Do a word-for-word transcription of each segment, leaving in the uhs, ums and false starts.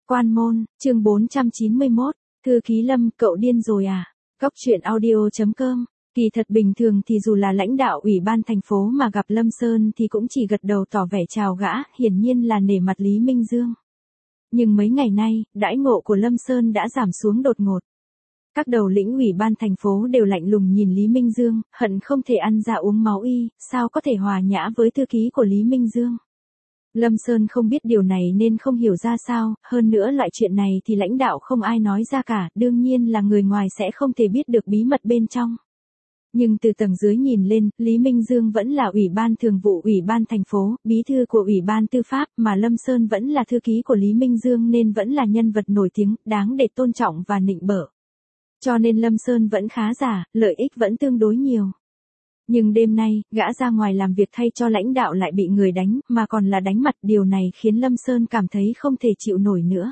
Quan môn, chương bốn trăm chín mươi mốt, thư ký Lâm, cậu điên rồi à? Góc truyện audio chấm com. Kỳ thật bình thường thì dù là lãnh đạo ủy ban thành phố mà gặp Lâm Sơn thì cũng chỉ gật đầu tỏ vẻ chào gã, hiển nhiên là nể mặt Lý Minh Dương. Nhưng mấy ngày nay, đãi ngộ của Lâm Sơn đã giảm xuống đột ngột. Các đầu lĩnh ủy ban thành phố đều lạnh lùng nhìn Lý Minh Dương, hận không thể ăn ra uống máu y, sao có thể hòa nhã với thư ký của Lý Minh Dương. Lâm Sơn không biết điều này nên không hiểu ra sao, hơn nữa loại chuyện này thì lãnh đạo không ai nói ra cả, đương nhiên là người ngoài sẽ không thể biết được bí mật bên trong. Nhưng từ tầng dưới nhìn lên, Lý Minh Dương vẫn là ủy ban thường vụ ủy ban thành phố, bí thư của ủy ban tư pháp, mà Lâm Sơn vẫn là thư ký của Lý Minh Dương nên vẫn là nhân vật nổi tiếng, đáng để tôn trọng và nịnh bợ. Cho nên Lâm Sơn vẫn khá giả, lợi ích vẫn tương đối nhiều. Nhưng đêm nay, gã ra ngoài làm việc thay cho lãnh đạo lại bị người đánh, mà còn là đánh mặt, điều này khiến Lâm Sơn cảm thấy không thể chịu nổi nữa.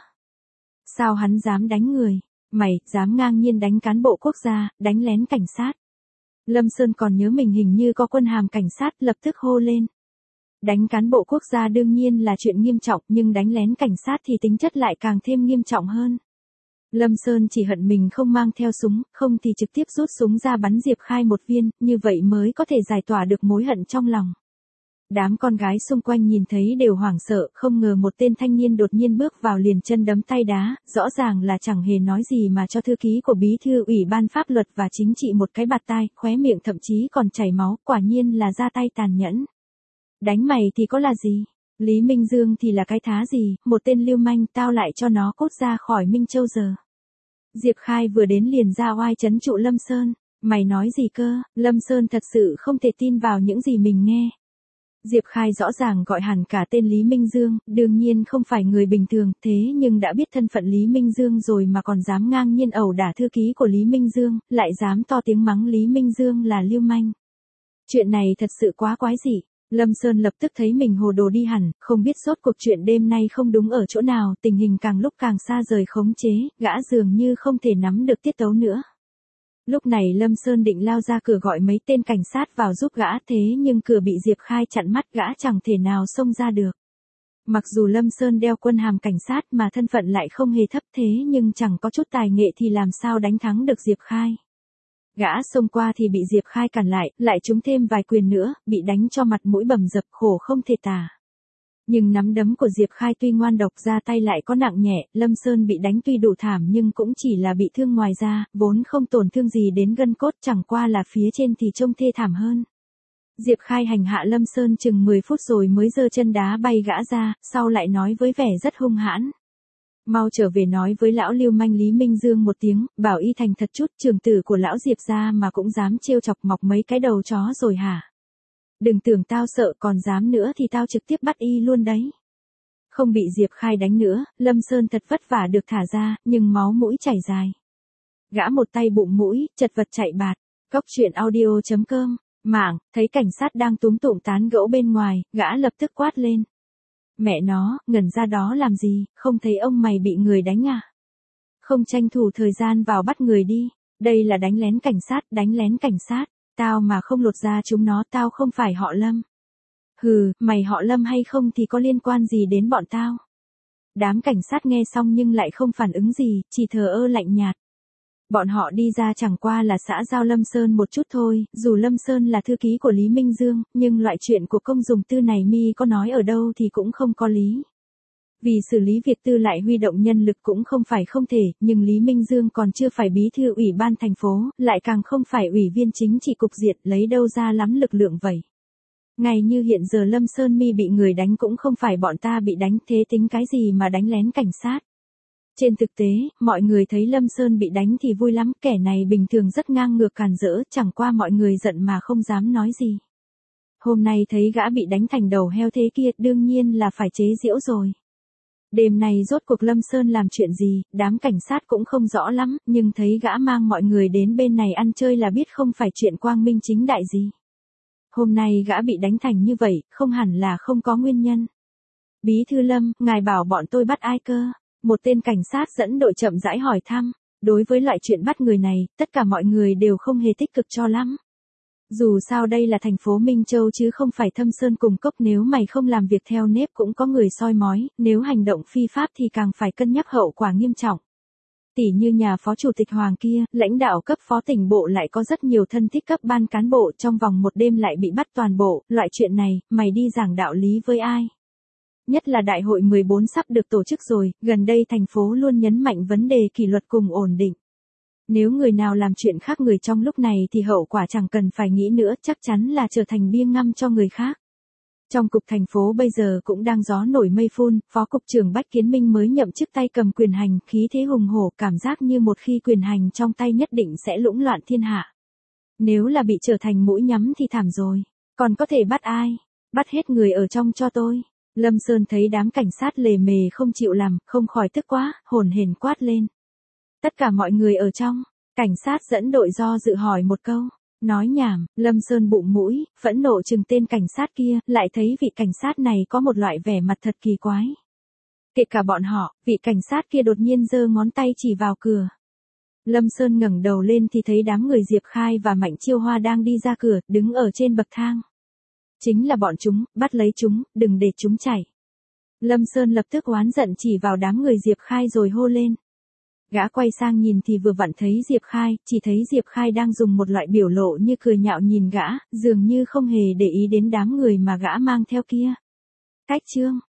Sao hắn dám đánh người? Mày, dám ngang nhiên đánh cán bộ quốc gia, đánh lén cảnh sát. Lâm Sơn còn nhớ mình hình như có quân hàm cảnh sát, lập tức hô lên. Đánh cán bộ quốc gia đương nhiên là chuyện nghiêm trọng, nhưng đánh lén cảnh sát thì tính chất lại càng thêm nghiêm trọng hơn. Lâm Sơn chỉ hận mình không mang theo súng, không thì trực tiếp rút súng ra bắn Diệp Khai một viên, như vậy mới có thể giải tỏa được mối hận trong lòng. Đám con gái xung quanh nhìn thấy đều hoảng sợ, không ngờ một tên thanh niên đột nhiên bước vào liền chân đấm tay đá, rõ ràng là chẳng hề nói gì mà cho thư ký của bí thư ủy ban pháp luật và chính trị một cái bạt tai, khóe miệng thậm chí còn chảy máu, quả nhiên là ra tay tàn nhẫn. Đánh mày thì có là gì? Lý Minh Dương thì là cái thá gì, một tên lưu manh, tao lại cho nó cút ra khỏi Minh Châu giờ. Diệp Khai vừa đến liền ra oai trấn trụ Lâm Sơn. Mày nói gì cơ? Lâm Sơn thật sự không thể tin vào những gì mình nghe. Diệp Khai rõ ràng gọi hẳn cả tên Lý Minh Dương, đương nhiên không phải người bình thường, thế nhưng đã biết thân phận Lý Minh Dương rồi mà còn dám ngang nhiên ẩu đả thư ký của Lý Minh Dương, lại dám to tiếng mắng Lý Minh Dương là lưu manh. Chuyện này thật sự quá quái dị. Lâm Sơn lập tức thấy mình hồ đồ đi hẳn, không biết rốt cuộc chuyện đêm nay không đúng ở chỗ nào, tình hình càng lúc càng xa rời khống chế, gã dường như không thể nắm được tiết tấu nữa. Lúc này Lâm Sơn định lao ra cửa gọi mấy tên cảnh sát vào giúp gã, thế nhưng cửa bị Diệp Khai chặn mắt, gã chẳng thể nào xông ra được. Mặc dù Lâm Sơn đeo quân hàm cảnh sát mà thân phận lại không hề thấp, thế nhưng chẳng có chút tài nghệ thì làm sao đánh thắng được Diệp Khai. Gã xông qua thì bị Diệp Khai cản lại, lại trúng thêm vài quyền nữa, bị đánh cho mặt mũi bầm dập, khổ không thể tả. Nhưng nắm đấm của Diệp Khai tuy ngoan độc, ra tay lại có nặng nhẹ, Lâm Sơn bị đánh tuy đủ thảm nhưng cũng chỉ là bị thương ngoài da, vốn không tổn thương gì đến gân cốt, chẳng qua là phía trên thì trông thê thảm hơn. Diệp Khai hành hạ Lâm Sơn chừng mười phút rồi mới giơ chân đá bay gã ra, sau lại nói với vẻ rất hung hãn. Mau trở về nói với lão lưu manh Lý Minh Dương một tiếng, bảo y thành thật chút, trưởng tử của lão Diệp gia mà cũng dám trêu chọc, mọc mấy cái đầu chó rồi hả? Đừng tưởng tao sợ, còn dám nữa thì tao trực tiếp bắt y luôn đấy. Không bị Diệp Khai đánh nữa, Lâm Sơn thật vất vả được thả ra, nhưng máu mũi chảy dài. Gã một tay bụng mũi, chật vật chạy bạt. Góc truyện audio chấm com. Mạng, thấy cảnh sát đang túm tụm tán gẫu bên ngoài, gã lập tức quát lên. Mẹ nó, ngẩn ra đó làm gì, không thấy ông mày bị người đánh à? Không tranh thủ thời gian vào bắt người đi, đây là đánh lén cảnh sát, đánh lén cảnh sát, tao mà không lột ra chúng nó tao không phải họ Lâm. Hừ, mày họ Lâm hay không thì có liên quan gì đến bọn tao? Đám cảnh sát nghe xong nhưng lại không phản ứng gì, chỉ thờ ơ lạnh nhạt. Bọn họ đi ra chẳng qua là xã giao Lâm Sơn một chút thôi, dù Lâm Sơn là thư ký của Lý Minh Dương, nhưng loại chuyện của công dùng tư này mi có nói ở đâu thì cũng không có lý. Vì xử lý việc tư lại huy động nhân lực cũng không phải không thể, nhưng Lý Minh Dương còn chưa phải bí thư ủy ban thành phố, lại càng không phải ủy viên chính trị cục diện, lấy đâu ra lắm lực lượng vậy. Ngay như hiện giờ Lâm Sơn mi bị người đánh cũng không phải bọn ta bị đánh, thế tính cái gì mà đánh lén cảnh sát. Trên thực tế, mọi người thấy Lâm Sơn bị đánh thì vui lắm, kẻ này bình thường rất ngang ngược càn rỡ, chẳng qua mọi người giận mà không dám nói gì. Hôm nay thấy gã bị đánh thành đầu heo thế kia, đương nhiên là phải chế giễu rồi. Đêm nay rốt cuộc Lâm Sơn làm chuyện gì, đám cảnh sát cũng không rõ lắm, nhưng thấy gã mang mọi người đến bên này ăn chơi là biết không phải chuyện quang minh chính đại gì. Hôm nay gã bị đánh thành như vậy, không hẳn là không có nguyên nhân. Bí thư Lâm, ngài bảo bọn tôi bắt ai cơ? Một tên cảnh sát dẫn đội chậm rãi hỏi thăm. Đối với loại chuyện bắt người này, tất cả mọi người đều không hề tích cực cho lắm. Dù sao đây là thành phố Minh Châu chứ không phải Thâm Sơn cùng cốc, nếu mày không làm việc theo nếp cũng có người soi mói, nếu hành động phi pháp thì càng phải cân nhắc hậu quả nghiêm trọng. Tỷ như nhà phó chủ tịch Hoàng kia, lãnh đạo cấp phó tỉnh bộ lại có rất nhiều thân thích cấp ban cán bộ, trong vòng một đêm lại bị bắt toàn bộ, loại chuyện này, mày đi giảng đạo lý với ai? Nhất là đại hội mười bốn sắp được tổ chức rồi, gần đây thành phố luôn nhấn mạnh vấn đề kỷ luật cùng ổn định. Nếu người nào làm chuyện khác người trong lúc này thì hậu quả chẳng cần phải nghĩ nữa, chắc chắn là trở thành bia ngăm cho người khác. Trong cục thành phố bây giờ cũng đang gió nổi mây phun, phó cục trưởng Bách Kiến Minh mới nhậm chức tay cầm quyền hành, khí thế hùng hổ, cảm giác như một khi quyền hành trong tay nhất định sẽ lũng loạn thiên hạ. Nếu là bị trở thành mũi nhắm thì thảm rồi, còn có thể bắt ai? Bắt hết người ở trong cho tôi. Lâm Sơn thấy đám cảnh sát lề mề không chịu làm, không khỏi tức quá, hồn hển quát lên. Tất cả mọi người ở trong, cảnh sát dẫn đội do dự hỏi một câu. Nói nhảm, Lâm Sơn bụng mũi, phẫn nộ chừng tên cảnh sát kia, lại thấy vị cảnh sát này có một loại vẻ mặt thật kỳ quái. Kể cả bọn họ, vị cảnh sát kia đột nhiên giơ ngón tay chỉ vào cửa. Lâm Sơn ngẩng đầu lên thì thấy đám người Diệp Khai và Mạnh Chiêu Hoa đang đi ra cửa, đứng ở trên bậc thang. Chính là bọn chúng, bắt lấy chúng, đừng để chúng chạy. Lâm Sơn lập tức oán giận chỉ vào đám người Diệp Khai rồi hô lên. Gã quay sang nhìn thì vừa vặn thấy Diệp Khai, chỉ thấy Diệp Khai đang dùng một loại biểu lộ như cười nhạo nhìn gã, dường như không hề để ý đến đám người mà gã mang theo kia. Cách chương